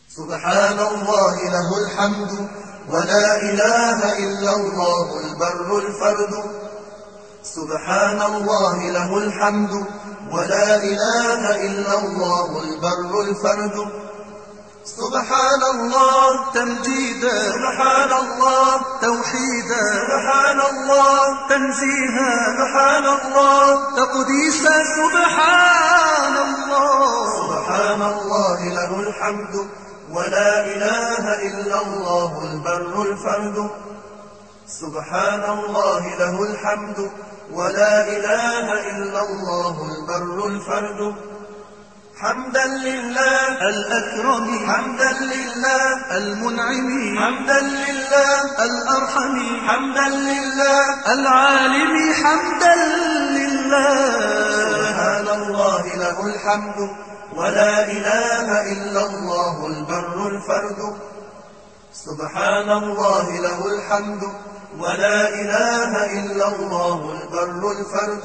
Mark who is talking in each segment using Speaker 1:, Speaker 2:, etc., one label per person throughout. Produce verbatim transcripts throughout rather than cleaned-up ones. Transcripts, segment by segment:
Speaker 1: سبحان الله له الحمد ولا إله إلا الله البر الفرد. سبحان الله له الحمد ولا إله إلا الله البر الفرد. سبحان الله
Speaker 2: تمجيدا،
Speaker 1: سبحان الله
Speaker 2: توحيدا،
Speaker 1: سبحان الله
Speaker 2: تنزيها،
Speaker 1: سبحان الله
Speaker 2: تقديسا. سبحان الله
Speaker 1: سبحان الله له الحمد ولا إله إلا الله البر الفرد. سبحان الله له الحمد ولا إله إلا الله البر الفرد. حمدا لله
Speaker 2: الأكرم،
Speaker 1: حمدا لله
Speaker 2: المنعم،
Speaker 1: حمدا لله
Speaker 2: الأرحم،
Speaker 1: حمدا لله
Speaker 2: العالم، حمدا لله.
Speaker 1: سبحان الله له الحمد ولا إله إلا الله البر الفرد. سبحان الله له الحمد ولا إله إلا الله البر الفرد.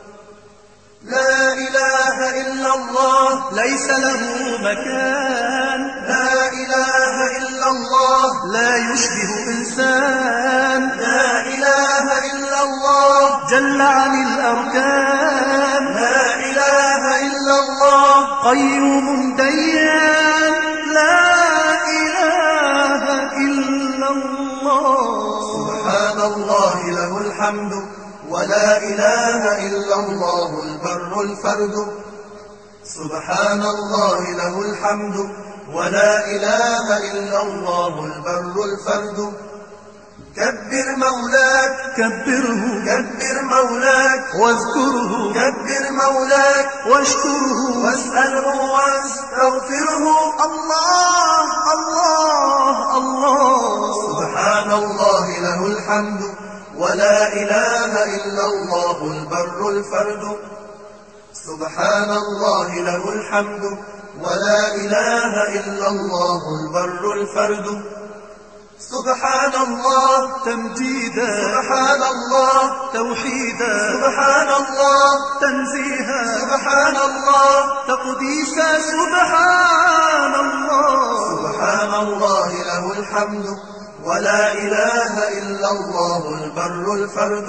Speaker 1: لا إله إلا الله
Speaker 2: ليس له مكان،
Speaker 1: لا إله إلا الله
Speaker 2: لا يشبه إنسان،
Speaker 1: لا إله إلا الله
Speaker 2: جل عن الأركان،
Speaker 1: لا إله إلا الله
Speaker 2: قيوم ديان، لا إله إلا الله.
Speaker 1: سبحان الله له الحمد ولا إله إلا الله البر الفرد. سبحان الله له الحمد ولا إله إلا الله البر الفرد. كبر مولاك
Speaker 2: كبره،
Speaker 1: كبر مولاك
Speaker 2: واذكره،
Speaker 1: كبر مولاك
Speaker 2: واشكره،
Speaker 1: واسأله واستغفره.
Speaker 2: الله الله الله.
Speaker 1: سبحان الله له الحمد ولا إله إلا الله البر الفرد. سبحان الله له الحمد ولا إله إلا الله البر الفرد. سبحان الله
Speaker 2: تمجيدا،
Speaker 1: سبحان الله
Speaker 2: توحيدا،
Speaker 1: سبحان الله
Speaker 2: تنزيها،
Speaker 1: سبحان الله
Speaker 2: تقديسا. سبحان الله
Speaker 1: سبحان الله له الحمد ولا إله إلا الله البر الفرد.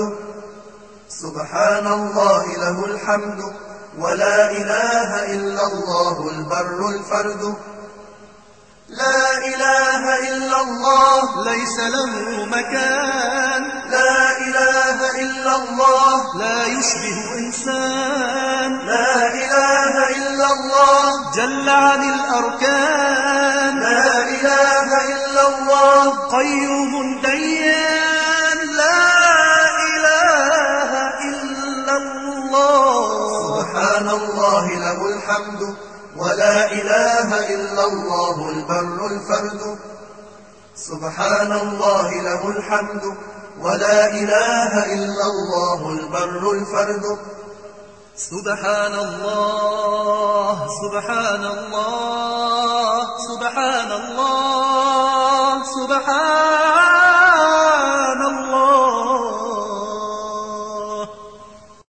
Speaker 1: سبحان الله له الحمد ولا إله إلا الله البر الفرد. لا إله إلا الله
Speaker 2: ليس له مكان،
Speaker 1: لا إله إلا الله
Speaker 2: لا يشبه إنسان،
Speaker 1: لا إله إلا الله
Speaker 2: جل عن الأركان،
Speaker 1: لا إله إلا الله
Speaker 2: قيوم ديان، لا إله إلا الله.
Speaker 1: سبحان الله له الحمد ولا إله إلا الله البر الفرد. سبحان الله له الحمد ولا إله إلا الله البر الفرد.
Speaker 2: سبحان الله سبحان الله سبحان الله.